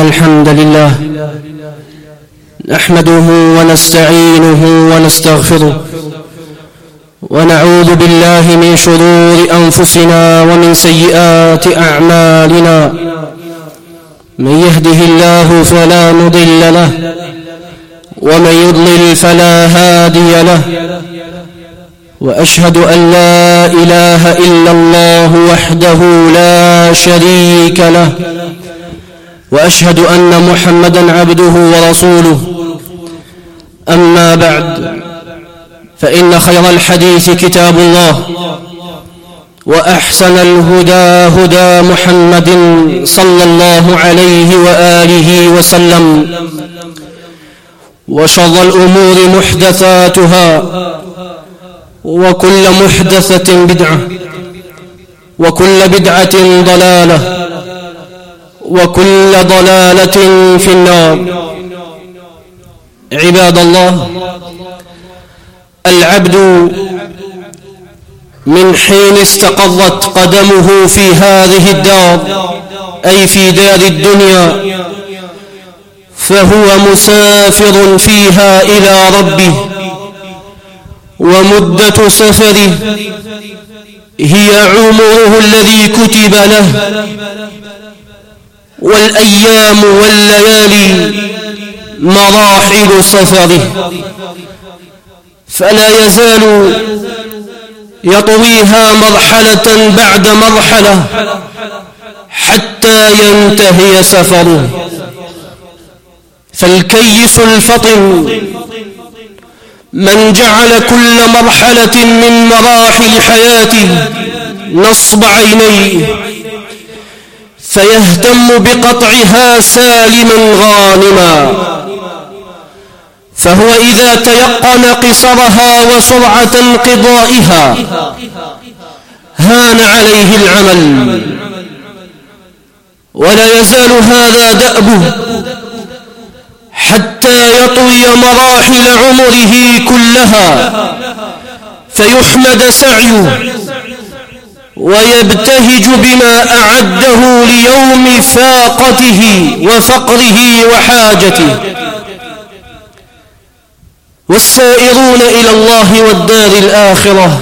الحمد لله نحمده ونستعينه ونستغفره ونعوذ بالله من شرور أنفسنا ومن سيئات أعمالنا. من يهده الله فلا مضل له ومن يضلل فلا هادي له، وأشهد أن لا إله إلا الله وحده لا شريك له، وأشهد أن محمدا عبده ورسوله. أما بعد، فإن خير الحديث كتاب الله، وأحسن الهدى هدى محمد صلى الله عليه وآله وسلم، وشر الأمور محدثاتها، وكل محدثة بدعة، وكل بدعة ضلالة، وكل ضلالة في النار. عباد الله، العبد من حين استقرت قدمه في هذه الدار، أي في دار الدنيا، فهو مسافر فيها إلى ربه، ومدة سفره هي عمره الذي كتب له، والأيام والليالي مراحل سفره، فلا يزال يطويها مرحلة بعد مرحلة حتى ينتهي سفره. فالكيس الفطن من جعل كل مرحلة من مراحل حياته نصب عينيه، فيهتم بقطعها سالما غانما، فهو إذا تيقن قصرها وسرعة انقضائها هان عليه العمل، ولا يزال هذا دأبه حتى يطوي مراحل عمره كلها، فيحمد سعيه ويبتهج بما أعده ليوم فاقته وفقره وحاجته. والسائرون إلى الله والدار الآخرة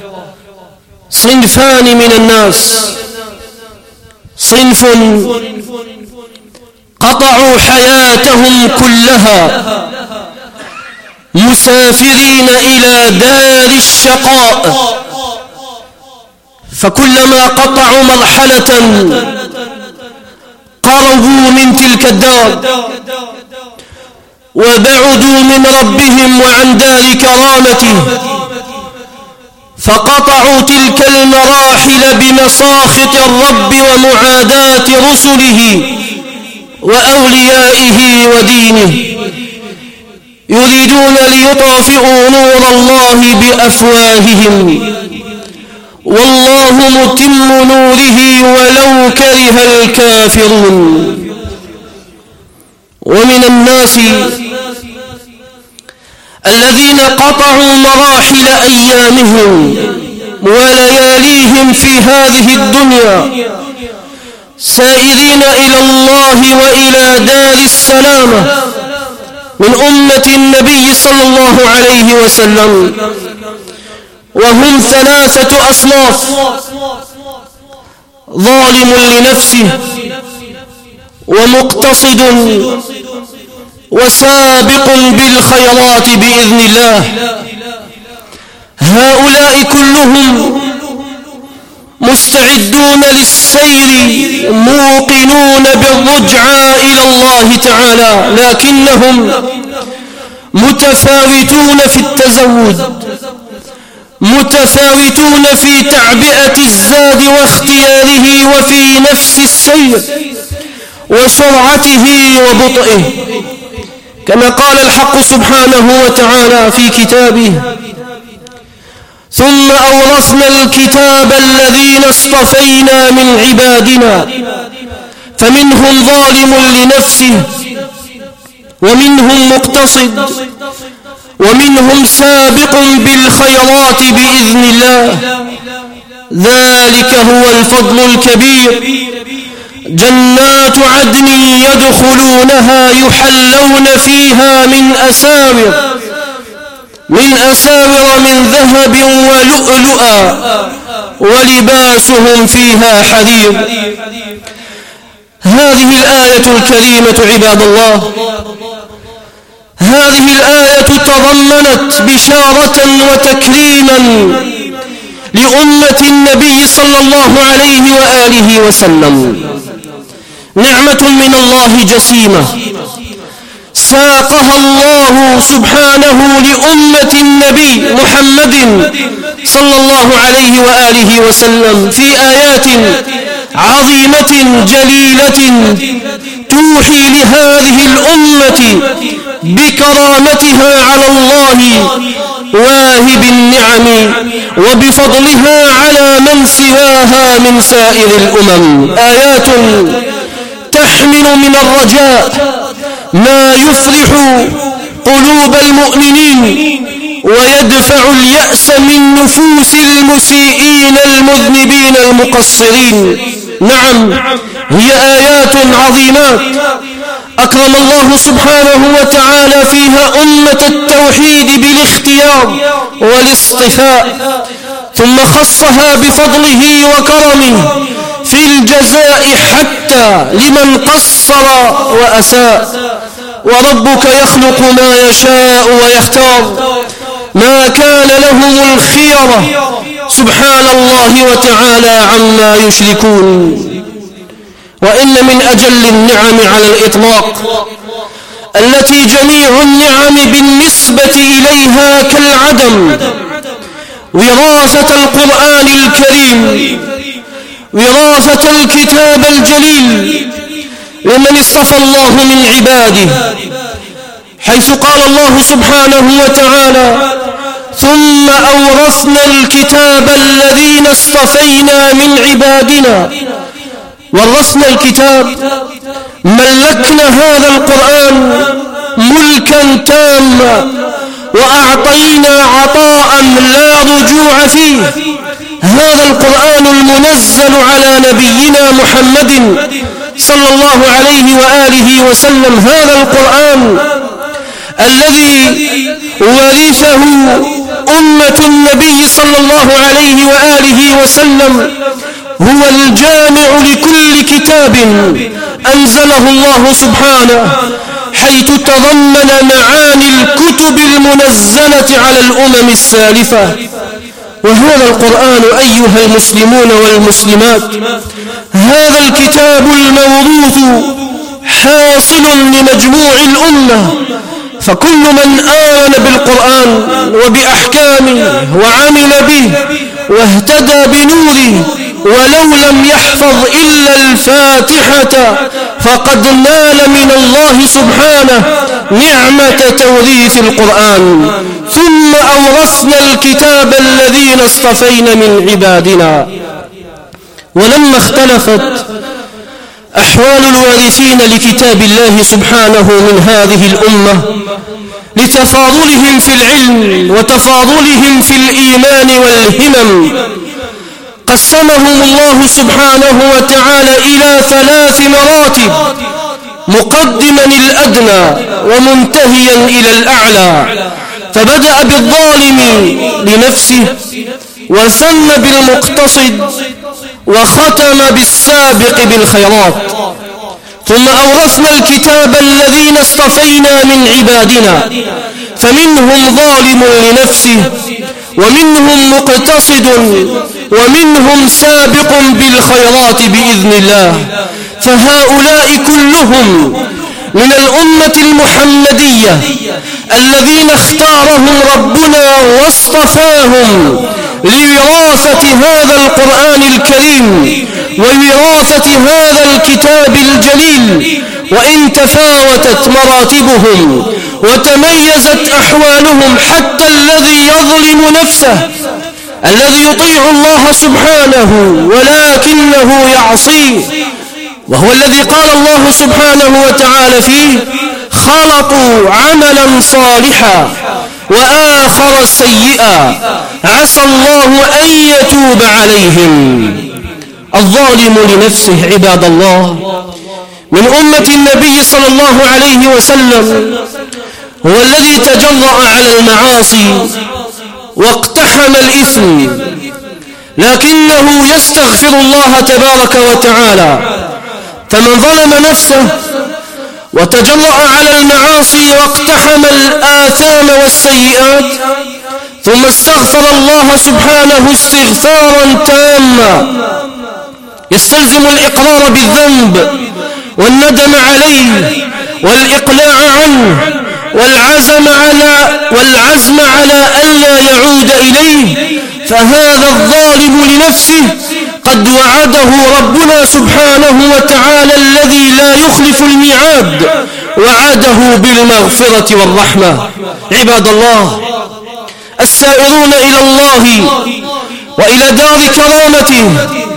صنفان من الناس: صنف قطعوا حياتهم كلها مسافرين إلى دار الشقاء، فكلما قطعوا مرحلة قربوا من تلك الدار وبعدوا من ربهم وعن دار كرامته، فقطعوا تلك المراحل بمساخط الرب ومعاداة رسله وأوليائه ودينه، يريدون ليطفئوا نور الله بأفواههم، والله متم نوره ولو كره الكافرون. ومن الناس الذين قطعوا مراحل أيامهم ولياليهم في هذه الدنيا سائرين إلى الله وإلى دار السلامة من أمة النبي صلى الله عليه وسلم، وهم ثلاثة أصناف: ظالم لنفسه، ومقتصد، وسابق بالخيرات بإذن الله. هؤلاء كلهم مستعدون للسير موقنون بالرجعى إلى الله تعالى، لكنهم متفاوتون في التزود، متفاوتون في تعبئة الزاد واختياره، وفي نفس السير وسرعته وبطئه، كما قال الحق سبحانه وتعالى في كتابه: ثم أورثنا الكتاب الذين اصطفينا من عبادنا فمنهم ظالم لنفسه، ومنهم مقتصد، ومنهم سابق بالخيرات بإذن الله. ذلك هو الفضل الكبير، جنات عدن يدخلونها يحلون فيها من أساور من ذهب ولؤلؤا ولباسهم فيها حرير. هذه الآية الكريمة عباد الله، هذه الآية تضمنت بشارة وتكريما لأمة النبي صلى الله عليه وآله وسلم، نعمة من الله جسيمة ساقها الله سبحانه لأمة النبي محمد صلى الله عليه وآله وسلم في آيات عظيمة جليلة توحي لهذه الأمة بكرامتها على الله واهب النعم وبفضلها على من سواها من سائر الأمم. آيات تحمل من الرجاء ما يفرح قلوب المؤمنين ويدفع اليأس من نفوس المسيئين المذنبين المقصرين. نعم، هي آيات عظيمات أكرم الله سبحانه وتعالى فيها أمة التوحيد بالاختيار والاصطفاء، ثم خصها بفضله وكرمه في الجزاء حتى لمن قصر وأساء. وربك يخلق ما يشاء ويختار، ما كان لهم الخيرة سبحان الله وتعالى عما يشركون. وإن من أجل النعم على الإطلاق التي جميع النعم بالنسبة إليها كالعدم وراثة القرآن الكريم، وراثة الكتاب الجليل لمن اصطفى الله من عباده، حيث قال الله سبحانه وتعالى: ثم أورثنا الكتاب الذين اصطفينا من عبادنا. ورثنا الكتاب، ملكنا هذا القرآن ملكا تاما، وأعطينا عطاء لا رجوع فيه. هذا القرآن المنزل على نبينا محمد صلى الله عليه وآله وسلم، هذا القرآن الذي ورثه أمة النبي صلى الله عليه وآله وسلم، هو الجامع لكل كتاب أنزله الله سبحانه، حيث تضمن معاني الكتب المنزلة على الأمم السالفة. وهذا القرآن أيها المسلمون والمسلمات، هذا الكتاب الموروث حاصل لمجموع الأمة، فكل من آمن بالقرآن وبأحكامه وعمل به واهتدى بنوره ولو لم يحفظ إلا الفاتحة فقد نال من الله سبحانه نعمة توريث القرآن. ثم أورثنا الكتاب الذين اصطفينا من عبادنا. ولما اختلفت أحوال الوارثين لكتاب الله سبحانه من هذه الأمة لتفاضلهم في العلم وتفاضلهم في الإيمان والهمم، قسمهم الله سبحانه وتعالى إلى 3 مراتب، مقدما الأدنى ومنتهيا إلى الأعلى. فبدأ بالظالم لنفسه، وثنى بالمقتصد، وختم بالسابق بالخيرات. ثم أورثنا الكتاب الذين اصطفينا من عبادنا، فمنهم ظالم لنفسه، ومنهم مقتصد، ومنهم سابق بالخيرات بإذن الله. فهؤلاء كلهم من الأمة المحمدية الذين اختارهم ربنا واصطفاهم لوراثة هذا القرآن الكريم ووراثة هذا الكتاب الجليل. وإن تفاوتت مراتبهم وتميزت أحوالهم، حتى الذي يظلم نفسه، الذي يطيع الله سبحانه ولكنه يعصيه، وهو الذي قال الله سبحانه وتعالى فيه: خلطوا عملا صالحا وآخر سيئا عسى الله أن يتوب عليهم. الظالم لنفسه عباد الله من أمة النبي صلى الله عليه وسلم هو الذي تجرأ على المعاصي واقتحم الإثم، لكنه يستغفر الله تبارك وتعالى. فمن ظلم نفسه وتجرأ على المعاصي واقتحم الآثام والسيئات ثم استغفر الله سبحانه استغفارا تاما يستلزم الإقرار بالذنب والندم عليه والإقلاع عنه والعزم على ألا يعود إليه، فهذا الظالم لنفسه قد وعده ربنا سبحانه وتعالى الذي لا يخلف الميعاد، وعده بالمغفرة والرحمة. عباد الله، السائرون إلى الله وإلى دار كرامته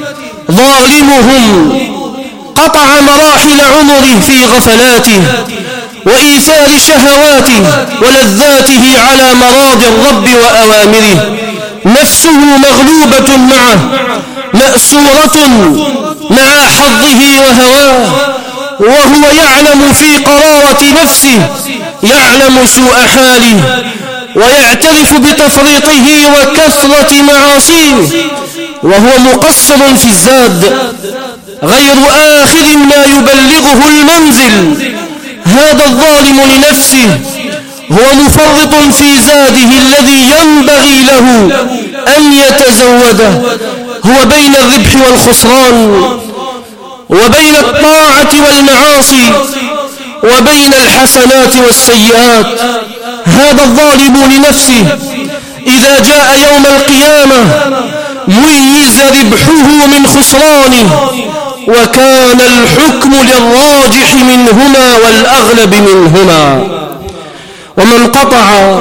ظالمهم قطع مراحل عمره في غفلاته وإيثار شهواته ولذاته على مراضي الرب وأوامره. نفسه مغلوبة معه مأسورة مع حظه وهواه، وهو يعلم في قرارة نفسه، يعلم سوء حاله ويعترف بتفريطه وكثرة معاصيه، وهو مقصر في الزاد غير آخذ ما يبلغه المنزل. هذا الظالم لنفسه هو مفرط في زاده الذي ينبغي له أن يتزوده. هو بين الربح والخسران، وبين الطاعة والمعاصي، وبين الحسنات والسيئات. هذا الظالم لنفسه إذا جاء يوم القيامة ميز ربحه من خسرانه، وكان الحكم للراجح منهما والأغلب منهما. ومن قطع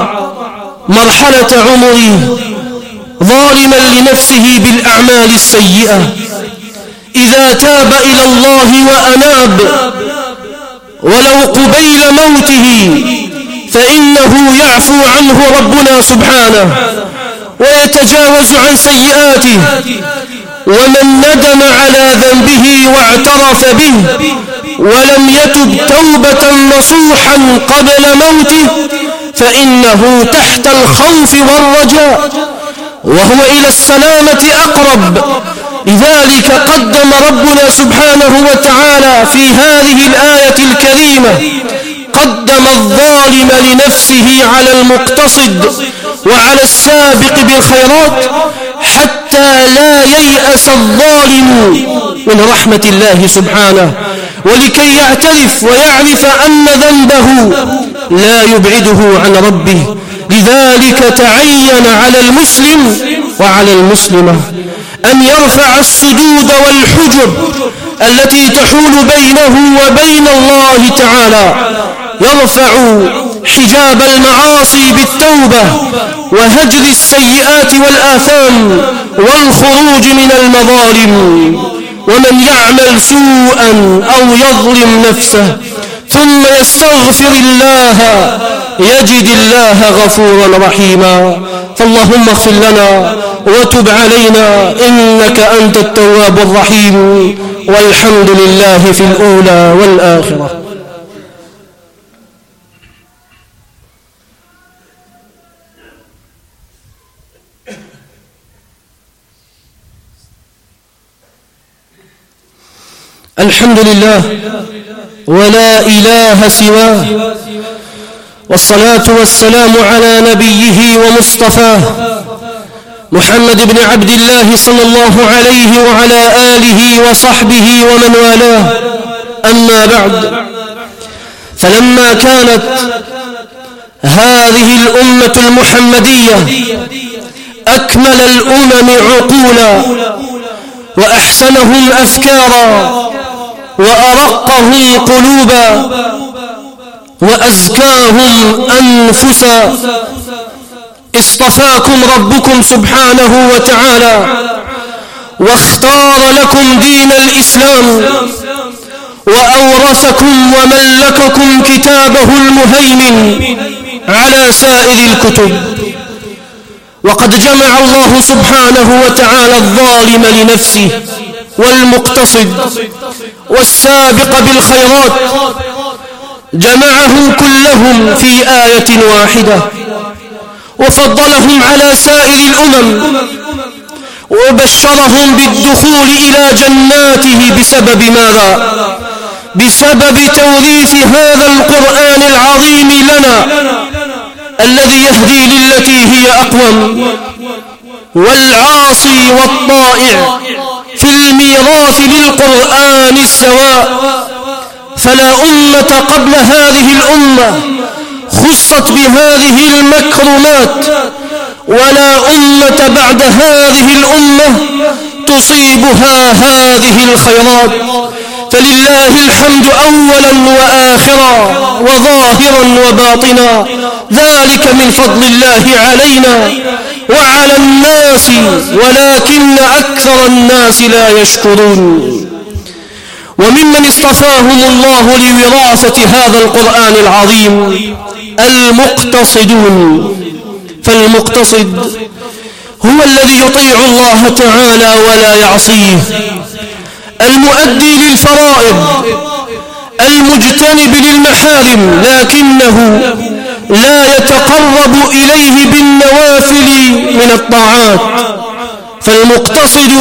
مرحلة عمره ظالما لنفسه بالأعمال السيئة إذا تاب إلى الله وأناب ولو قبيل موته فإنه يعفو عنه ربنا سبحانه ويتجاوز عن سيئاته. ومن ندم على ذنبه واعترف به ولم يتب توبة نصوحا قبل موته فإنه تحت الخوف والرجاء، وهو إلى السلامة أقرب. لذلك قدم ربنا سبحانه وتعالى في هذه الآية الكريمة قدم الظالم لنفسه على المقتصد وعلى السابق بالخيرات حتى لا ييأس الظالم من رحمة الله سبحانه، ولكي يعترف ويعرف أن ذنبه لا يبعده عن ربه. لذلك تعين على المسلم وعلى المسلمة أن يرفع السدود والحجب التي تحول بينه وبين الله تعالى، يرفع حجاب المعاصي بالتوبة وهجر السيئات والآثام والخروج من المظالم. ومن يعمل سوءا أو يظلم نفسه ثم يستغفر الله يجد الله غفورا رحيما. فاللهم اغفر لنا وتب علينا إنك أنت التواب الرحيم، والحمد لله في الأولى والآخرة. الحمد لله ولا إله سواه، والصلاة والسلام على نبيه ومصطفاه محمد بن عبد الله صلى الله عليه وعلى آله وصحبه ومن والاه. أما بعد، فلما كانت هذه الأمة المحمدية أكمل الأمم عقولا وأحسنهم أفكارا وأرقهم قلوبا وأزكاهم أنفسا، اصطفاكم ربكم سبحانه وتعالى واختار لكم دين الإسلام وأورثكم وملككم كتابه المهيمن على سائر الكتب. وقد جمع الله سبحانه وتعالى الظالم لنفسه والمقتصد والسابق بالخيرات جمعهم كلهم في آية واحدة وفضلهم على سائر الأمم وبشرهم بالدخول إلى جناته بسبب ماذا؟ بسبب توريث هذا القرآن العظيم لنا الذي يهدي للتي هي أقوم. والعاصي والطائع في الميراث للقرآن السواء، فلا أمة قبل هذه الأمة خصت بهذه المكرمات، ولا أمة بعد هذه الأمة تصيبها هذه الخيرات. فلله الحمد أولا وآخرا وظاهرا وباطنا، ذلك من فضل الله علينا وعلى الناس ولكن أكثر الناس لا يشكرون. وممن اصطفاهم الله لوراثة هذا القرآن العظيم المقتصدون. فالمقتصد هو الذي يطيع الله تعالى ولا يعصيه، المؤدي للفرائض، المجتنب للمحارم، لكنه لا يتقرب إليه بالنوافل من الطاعات. فالمقتصد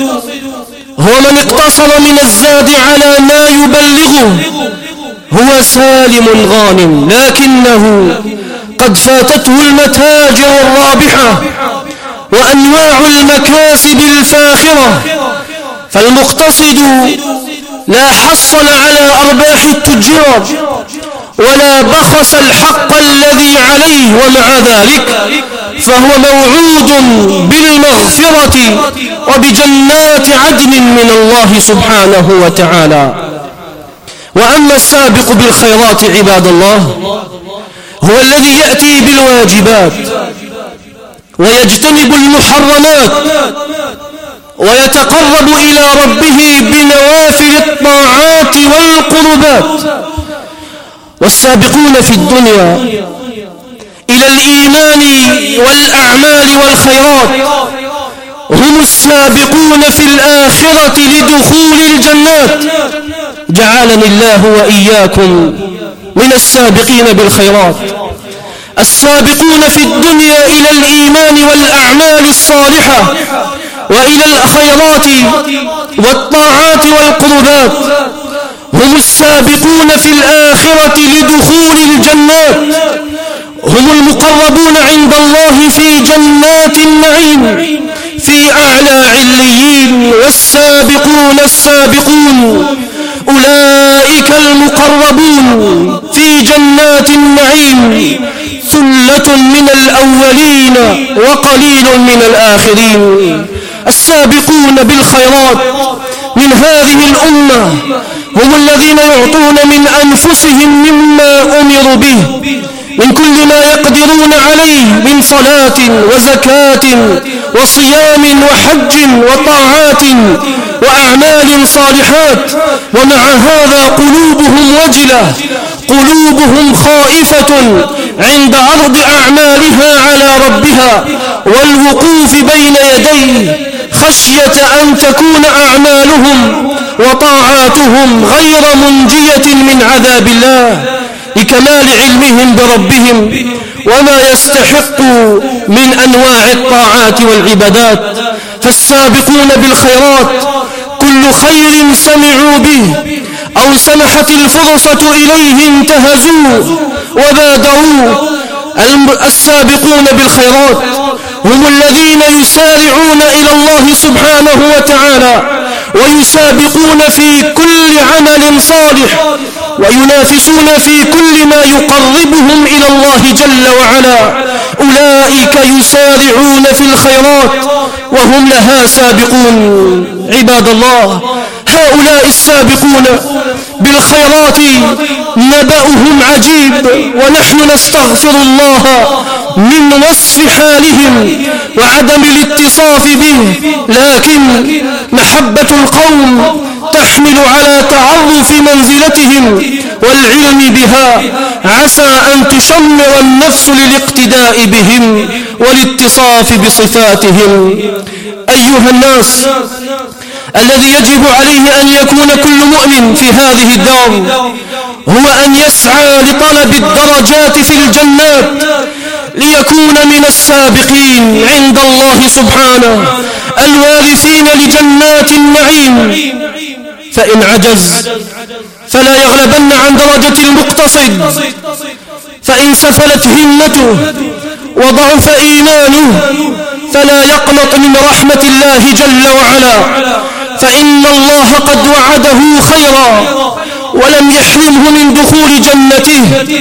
هو من اقتصر من الزاد على ما يبلغه، هو سالم غانم، لكنه قد فاتته المتاجر الرابحة وأنواع المكاسب الفاخرة. فالمقتصد لا حصل على أرباح التجار ولا بخس الحق الذي عليه، ومع ذلك فهو موعود بالمغفرة وبجنات عدن من الله سبحانه وتعالى. وأما السابق بالخيرات عباد الله هو الذي يأتي بالواجبات ويجتنب المحرمات ويتقرب إلى ربه بنوافل الطاعات والقربات. والسابقون في الدنيا إلى الإيمان والأعمال والخيرات هم السابقون في الآخرة لدخول الجنات. جعلني الله وإياكم من السابقين بالخيرات. السابقون في الدنيا إلى الإيمان والأعمال الصالحة وإلى الخيرات والطاعات والقربات هم السابقون في الآخرة لدخول الجنات، هم المقربون عند الله في جنات النعيم في أعلى عليين. والسابقون السابقون أولئك المقربون في جنات النعيم ثلة من الأولين وقليل من الآخرين. السابقون بالخيرات من هذه الأمة هم الذين يعطون من أنفسهم مما أمروا به من كل ما يقدرون عليه من صلاة وزكاة وصيام وحج وطاعات وأعمال صالحات، ومع هذا قلوبهم وجلة، قلوبهم خائفة عند عرض أعمالها على ربها والوقوف بين يديه، خشية أن تكون أعمالهم وطاعاتهم غير منجية من عذاب الله لكمال علمهم بربهم وما يستحق من أنواع الطاعات والعبادات. فالسابقون بالخيرات كل خير سمعوا به أو سمحت الفرصة إليه انتهزوه وبادروا. السابقون بالخيرات هم الذين يسارعون إلى الله سبحانه وتعالى ويسابقون في كل عمل صالح وينافسون في كل ما يقربهم إلى الله جل وعلا. أولئك يسارعون في الخيرات وهم لها سابقون. عباد الله، هؤلاء السابقون بالخيرات نبأهم عجيب، ونحن نستغفر الله من وصف حالهم وعدم الاتصاف به، لكن محبة القوم تحمل على تعرف منزلتهم والعلم بها، عسى أن تشمر النفس للاقتداء بهم والاتصاف بصفاتهم. أيها الناس، الذي يجب عليه أن يكون كل مؤمن في هذه الدار هو أن يسعى لطلب الدرجات في الجنات ليكون من السابقين عند الله سبحانه الوارثين لجنات النعيم. فإن عجز فلا يغلبن عن درجة المقتصد، فإن سفلت همته وضعف إيمانه فلا يقنط من رحمة الله جل وعلا، فإن الله قد وعده خيرا ولم يحرمه من دخول جنته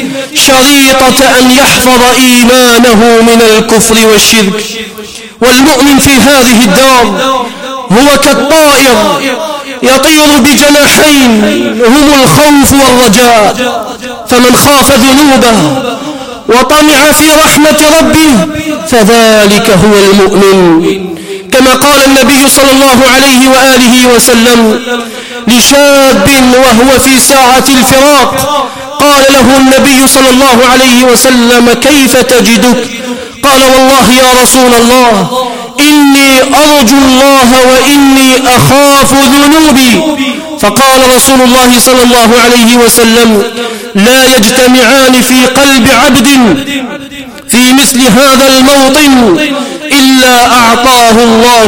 شريطة أن يحفظ إيمانه من الكفر والشرك. والمؤمن في هذه الدار هو كالطائر يطير بجناحين هم الخوف والرجاء، فمن خاف ذنوبه وطمع في رحمة ربه فذلك هو المؤمن. كما قال النبي صلى الله عليه وآله وسلم لشاب وهو في ساعة الفراق، قال له النبي صلى الله عليه وسلم: كيف تجدك؟ قال: والله يا رسول الله إني أرجو الله وإني أخاف ذنوبي. فقال رسول الله صلى الله عليه وسلم: لا يجتمعان في قلب عبد في مثل هذا الموطن إلا أعطاه الله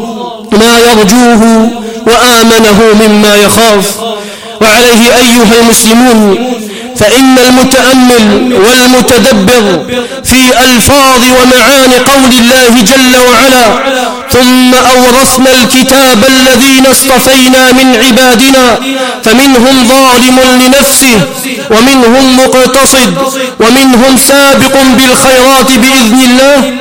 ما يرجوه وآمنه مما يخاف. وعليه أيها المسلمون فإن المتأمل والمتدبر في ألفاظ ومعاني قول الله جل وعلا: ثم أورثنا الكتاب الذين اصطفينا من عبادنا فمنهم ظالم لنفسه ومنهم مقتصد ومنهم سابق بالخيرات بإذن الله،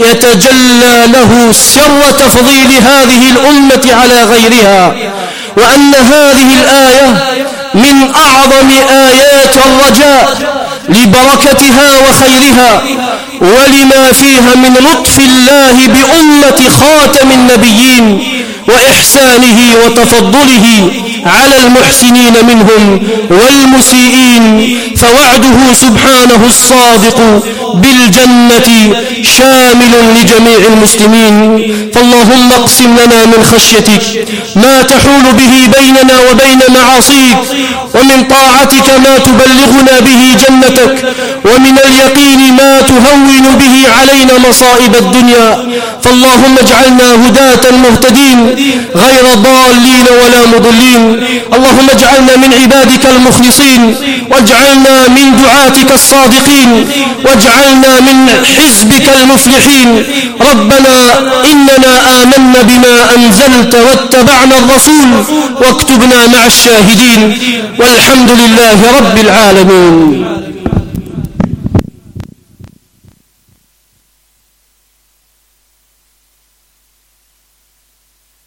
يتجلى له سر تفضيل هذه الأمة على غيرها، وأن هذه الآية من أعظم آيات الرجاء لبركتها وخيرها ولما فيها من لطف الله بأمة خاتم النبيين وإحسانه وتفضله على المحسنين منهم والمسيئين. فوعده سبحانه الصادق بالجنة شامل لجميع المسلمين. فاللهم اقسم لنا من خشيتك ما تحول به بيننا وبين معاصيك، ومن طاعتك ما تبلغنا به جنتك، ومن اليقين ما تهون به علينا مصائب الدنيا. فاللهم اجعلنا هداة مهتدين غير ضالين ولا مضلين. اللهم اجعلنا من عبادك المخلصين، واجعلنا من دعاتك الصادقين، واجعلنا من حزبك المفلحين. ربنا إننا آمنا بما أنزلت واتبعنا الرسول واكتبنا مع الشاهدين، والحمد لله رب العالمين.